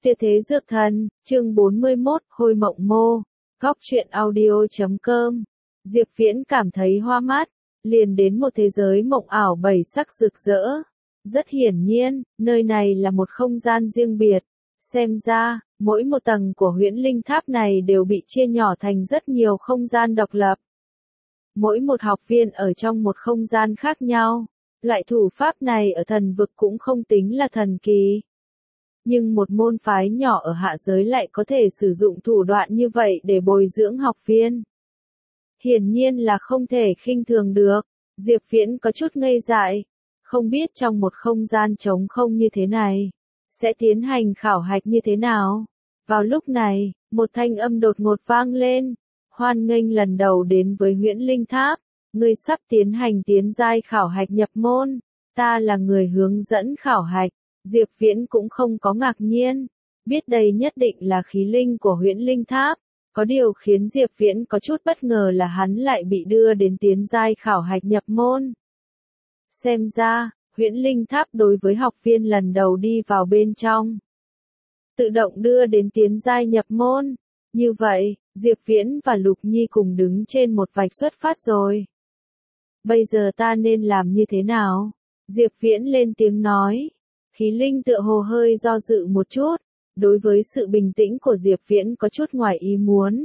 Tuyệt thế dược thần, chương 41, Hôi Mộng Mô, góc truyện audio.com. Diệp Viễn cảm thấy hoa mắt, liền đến một thế giới mộng ảo bảy sắc rực rỡ. Rất hiển nhiên, nơi này là một không gian riêng biệt. Xem ra, mỗi một tầng của huyễn linh tháp này đều bị chia nhỏ thành rất nhiều không gian độc lập. Mỗi một học viên ở trong một không gian khác nhau. Loại thủ pháp này ở thần vực cũng không tính là thần kỳ. Nhưng một môn phái nhỏ ở hạ giới lại có thể sử dụng thủ đoạn như vậy để bồi dưỡng học viên. Hiển nhiên là không thể khinh thường được. Diệp Viễn có chút ngây dại. Không biết trong một không gian trống không như thế này, sẽ tiến hành khảo hạch như thế nào. Vào lúc này, một thanh âm đột ngột vang lên. Hoan nghênh lần đầu đến với huyễn linh tháp. Ngươi sắp tiến hành tiến giai khảo hạch nhập môn. Ta là người hướng dẫn khảo hạch. Diệp Viễn cũng không có ngạc nhiên, biết đây nhất định là khí linh của huyễn linh tháp. Có điều khiến Diệp Viễn có chút bất ngờ là hắn lại bị đưa đến tiến giai khảo hạch nhập môn. Xem ra, huyễn linh tháp đối với học viên lần đầu đi vào bên trong, tự động đưa đến tiến giai nhập môn. Như vậy, Diệp Viễn và Lục Nhi cùng đứng trên một vạch xuất phát rồi. Bây giờ ta nên làm như thế nào? Diệp Viễn lên tiếng nói. Khí linh tựa hồ hơi do dự một chút, đối với sự bình tĩnh của Diệp Viễn có chút ngoài ý muốn.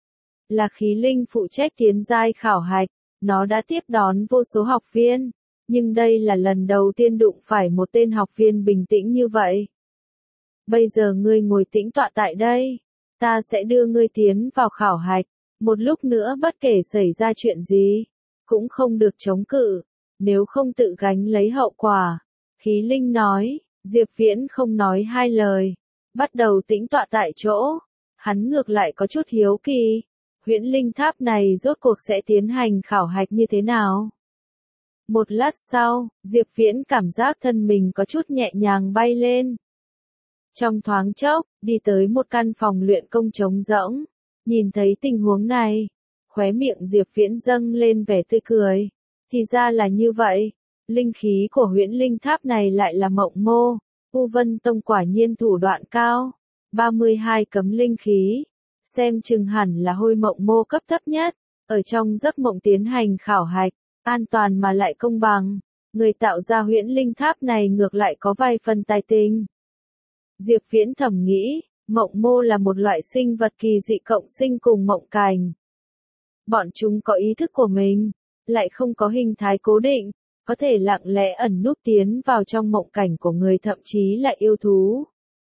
Là khí linh phụ trách tiến giai khảo hạch, nó đã tiếp đón vô số học viên, nhưng đây là lần đầu tiên đụng phải một tên học viên bình tĩnh như vậy. Bây giờ ngươi ngồi tĩnh tọa tại đây, ta sẽ đưa ngươi tiến vào khảo hạch, một lúc nữa bất kể xảy ra chuyện gì, cũng không được chống cự, nếu không tự gánh lấy hậu quả. Khí linh nói. Diệp Viễn không nói hai lời, bắt đầu tĩnh tọa tại chỗ. Hắn ngược lại có chút hiếu kỳ, huyễn linh tháp này rốt cuộc sẽ tiến hành khảo hạch như thế nào. Một lát sau, Diệp Viễn cảm giác thân mình có chút nhẹ nhàng bay lên. Trong thoáng chốc, đi tới một căn phòng luyện công trống rỗng, nhìn thấy tình huống này, khóe miệng Diệp Viễn dâng lên vẻ tươi cười. Thì ra là như vậy. Linh khí của huyễn linh tháp này lại là mộng mô. U Vân Tông quả nhiên thủ đoạn cao. 32 cấm linh khí. Xem chừng hẳn là hôi mộng mô cấp thấp nhất. Ở trong giấc mộng tiến hành khảo hạch. An toàn mà lại công bằng. Người tạo ra huyễn linh tháp này ngược lại có vài phần tài tình. Diệp Viễn thầm nghĩ. Mộng mô là một loại sinh vật kỳ dị cộng sinh cùng mộng cảnh. Bọn chúng có ý thức của mình. Lại không có hình thái cố định. Có thể lặng lẽ ẩn núp tiến vào trong mộng cảnh của người, thậm chí là yêu thú.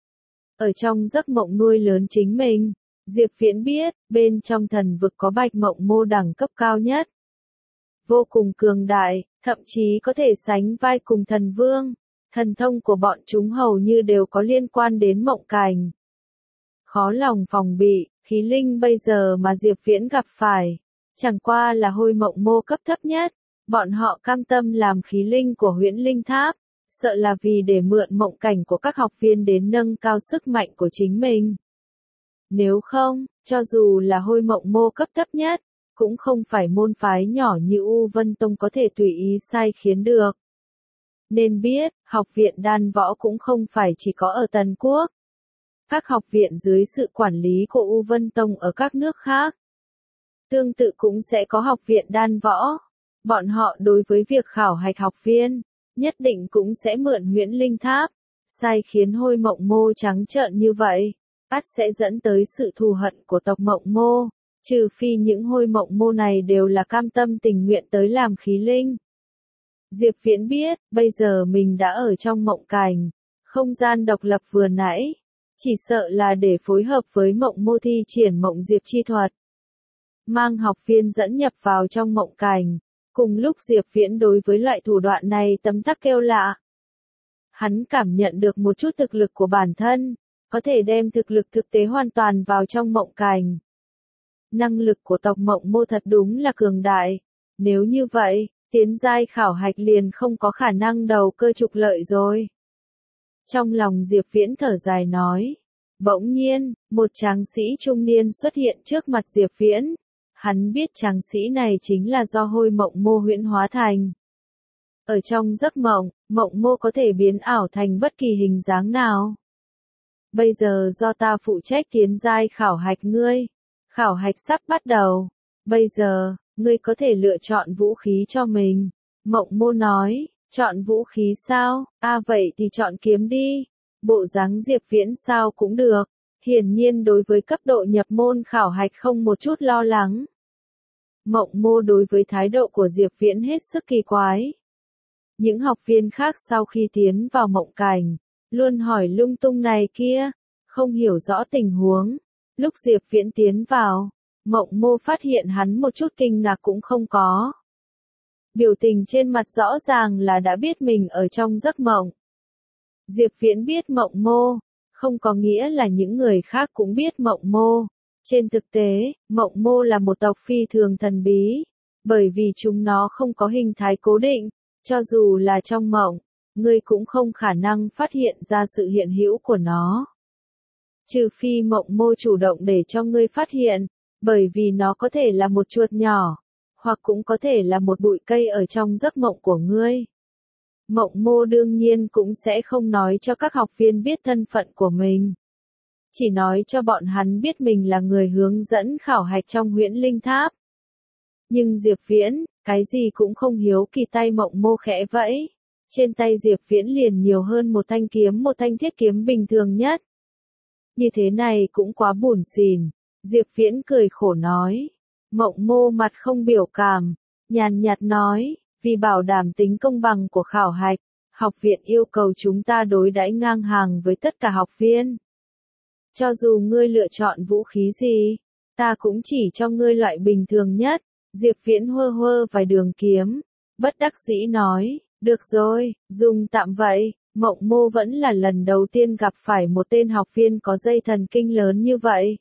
Ở trong giấc mộng nuôi lớn chính mình, Diệp Viễn biết, bên trong thần vực có bạch mộng mô đẳng cấp cao nhất. Vô cùng cường đại, thậm chí có thể sánh vai cùng thần vương. Thần thông của bọn chúng hầu như đều có liên quan đến mộng cảnh. Khó lòng phòng bị, khí linh bây giờ mà Diệp Viễn gặp phải, chẳng qua là hôi mộng mô cấp thấp nhất. Bọn họ cam tâm làm khí linh của huyễn linh tháp, sợ là vì để mượn mộng cảnh của các học viên đến nâng cao sức mạnh của chính mình. Nếu không, cho dù là hôi mộng mô cấp thấp nhất, cũng không phải môn phái nhỏ như U Vân Tông có thể tùy ý sai khiến được. Nên biết, học viện đan võ cũng không phải chỉ có ở Tần Quốc. Các học viện dưới sự quản lý của U Vân Tông ở các nước khác, tương tự cũng sẽ có học viện đan võ. Bọn họ đối với việc khảo hạch học viên, nhất định cũng sẽ mượn huyễn linh tháp, sai khiến hôi mộng mô trắng trợn như vậy, ắt sẽ dẫn tới sự thù hận của tộc mộng mô, trừ phi những hôi mộng mô này đều là cam tâm tình nguyện tới làm khí linh. Diệp Viễn biết, bây giờ mình đã ở trong mộng cảnh, không gian độc lập vừa nãy, chỉ sợ là để phối hợp với mộng mô thi triển mộng diệp chi thuật. Mang học viên dẫn nhập vào trong mộng cảnh. Cùng lúc Diệp Viễn đối với loại thủ đoạn này tấm tắc kêu lạ. Hắn cảm nhận được một chút thực lực của bản thân, có thể đem thực lực thực tế hoàn toàn vào trong mộng cảnh. Năng lực của tộc mộng mô thật đúng là cường đại. Nếu như vậy, tiến giai khảo hạch liền không có khả năng đầu cơ trục lợi rồi. Trong lòng Diệp Viễn thở dài nói. Bỗng nhiên, một tráng sĩ trung niên xuất hiện trước mặt Diệp Viễn. Hắn biết tráng sĩ này chính là do hôi mộng mô huyễn hóa thành. Ở trong giấc mộng, mộng mô có thể biến ảo thành bất kỳ hình dáng nào. Bây giờ do ta phụ trách tiến giai khảo hạch ngươi. Khảo hạch sắp bắt đầu. Bây giờ, ngươi có thể lựa chọn vũ khí cho mình. Mộng Mô nói, chọn vũ khí sao? Vậy thì chọn kiếm đi. Bộ dáng Diệp Viễn sao cũng được. Hiển nhiên đối với cấp độ nhập môn khảo hạch không một chút lo lắng. Mộng Mô đối với thái độ của Diệp Viễn hết sức kỳ quái. Những học viên khác sau khi tiến vào mộng cảnh, luôn hỏi lung tung này kia, không hiểu rõ tình huống. Lúc Diệp Viễn tiến vào, Mộng Mô phát hiện hắn một chút kinh ngạc cũng không có. Biểu tình trên mặt rõ ràng là đã biết mình ở trong giấc mộng. Diệp Viễn biết Mộng Mô, không có nghĩa là những người khác cũng biết Mộng Mô. Trên thực tế, Mộng Mô là một tộc phi thường thần bí, bởi vì chúng nó không có hình thái cố định, cho dù là trong mộng, ngươi cũng không khả năng phát hiện ra sự hiện hữu của nó. Trừ phi Mộng Mô chủ động để cho ngươi phát hiện, bởi vì nó có thể là một chuột nhỏ, hoặc cũng có thể là một bụi cây ở trong giấc mộng của ngươi. Mộng Mô đương nhiên cũng sẽ không nói cho các học viên biết thân phận của mình. Chỉ nói cho bọn hắn biết mình là người hướng dẫn khảo hạch trong Huyễn Linh Tháp. Nhưng Diệp Viễn, cái gì cũng không hiếu kỳ, tay Mộng Mô khẽ vẫy. Trên tay Diệp Viễn liền nhiều hơn một thanh thiết kiếm bình thường nhất. Như thế này cũng quá buồn xỉn. Diệp Viễn cười khổ nói. Mộng Mô mặt không biểu cảm, nhàn nhạt nói, vì bảo đảm tính công bằng của khảo hạch, học viện yêu cầu chúng ta đối đãi ngang hàng với tất cả học viên. Cho dù ngươi lựa chọn vũ khí gì, ta cũng chỉ cho ngươi loại bình thường nhất. Diệp Viễn hơ hơ vài đường kiếm, bất đắc dĩ nói, được rồi, dùng tạm vậy. Mộng Mô vẫn là lần đầu tiên gặp phải một tên học viên có dây thần kinh lớn như vậy.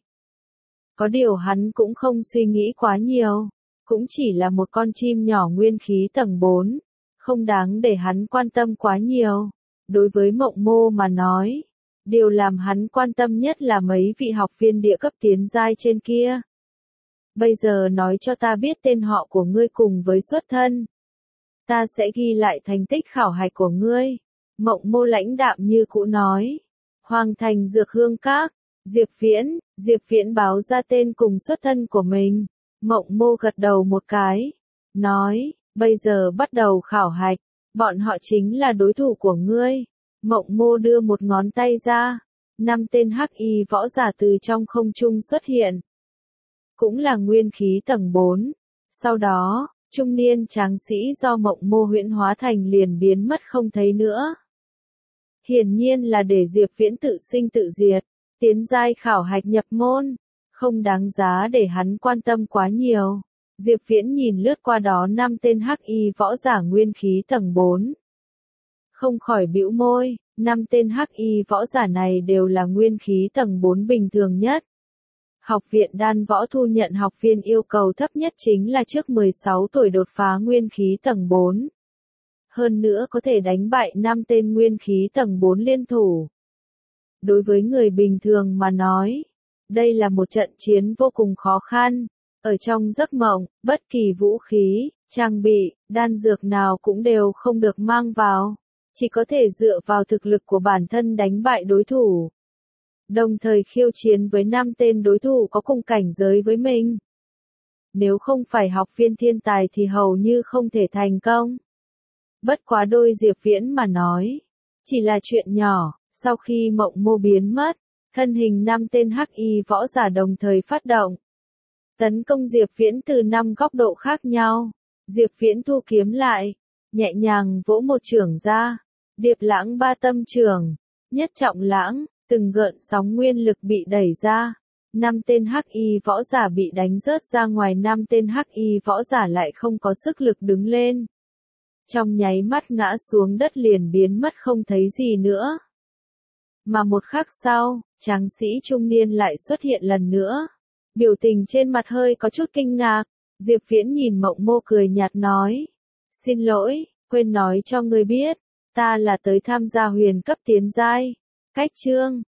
Có điều hắn cũng không suy nghĩ quá nhiều, cũng chỉ là một con chim nhỏ nguyên khí tầng 4, không đáng để hắn quan tâm quá nhiều. Đối với Mộng Mô mà nói, điều làm hắn quan tâm nhất là mấy vị học viên địa cấp tiến giai trên kia. Bây giờ nói cho ta biết tên họ của ngươi cùng với xuất thân. Ta sẽ ghi lại thành tích khảo hạch của ngươi. Mộng Mô lãnh đạm như cũ nói. Hoàng Thành Dược Hương Các. Diệp Viễn báo ra tên cùng xuất thân của mình. Mộng Mô gật đầu một cái. Nói, bây giờ bắt đầu khảo hạch. Bọn họ chính là đối thủ của ngươi. Mộng Mô đưa một ngón tay ra. 5 tên hắc y võ giả từ trong không trung xuất hiện. Cũng là nguyên khí tầng 4. Sau đó, trung niên tráng sĩ do Mộng Mô huyễn hóa thành liền biến mất không thấy nữa. Hiển nhiên là để Diệp Viễn tự sinh tự diệt, tiến giai khảo hạch nhập môn, không đáng giá để hắn quan tâm quá nhiều. Diệp Viễn nhìn lướt qua đó 5 tên hắc y võ giả nguyên khí tầng 4. Không khỏi bĩu môi, 5 tên hắc y võ giả này đều là nguyên khí tầng 4 bình thường nhất. Học viện Đan Võ thu nhận học viên yêu cầu thấp nhất chính là trước 16 tuổi đột phá nguyên khí tầng 4. Hơn nữa có thể đánh bại 5 tên nguyên khí tầng 4 liên thủ. Đối với người bình thường mà nói, đây là một trận chiến vô cùng khó khăn. Ở trong giấc mộng, bất kỳ vũ khí, trang bị, đan dược nào cũng đều không được mang vào. Chỉ có thể dựa vào thực lực của bản thân đánh bại đối thủ. Đồng thời khiêu chiến với 5 tên đối thủ có cùng cảnh giới với mình. Nếu không phải học viên thiên tài thì hầu như không thể thành công. Bất quá đôi Diệp Viễn mà nói, chỉ là chuyện nhỏ. Sau khi Mộng Mô biến mất, thân hình 5 tên hắc y võ giả đồng thời phát động. Tấn công Diệp Viễn từ 5 góc độ khác nhau. Diệp Viễn thu kiếm lại, nhẹ nhàng vỗ một chưởng ra. Điệp lãng ba tâm chưởng, nhất trọng lãng, từng gợn sóng nguyên lực bị đẩy ra. 5 tên hắc y võ giả bị đánh rớt ra ngoài, 5 tên hắc y võ giả lại không có sức lực đứng lên. Trong nháy mắt ngã xuống đất liền biến mất không thấy gì nữa. Mà một khắc sau, tráng sĩ trung niên lại xuất hiện lần nữa. Biểu tình trên mặt hơi có chút kinh ngạc. Diệp Viễn nhìn Mộng Mô cười nhạt nói. Xin lỗi, quên nói cho ngươi biết. Ta là tới tham gia huyền cấp tiến giai. Cách chương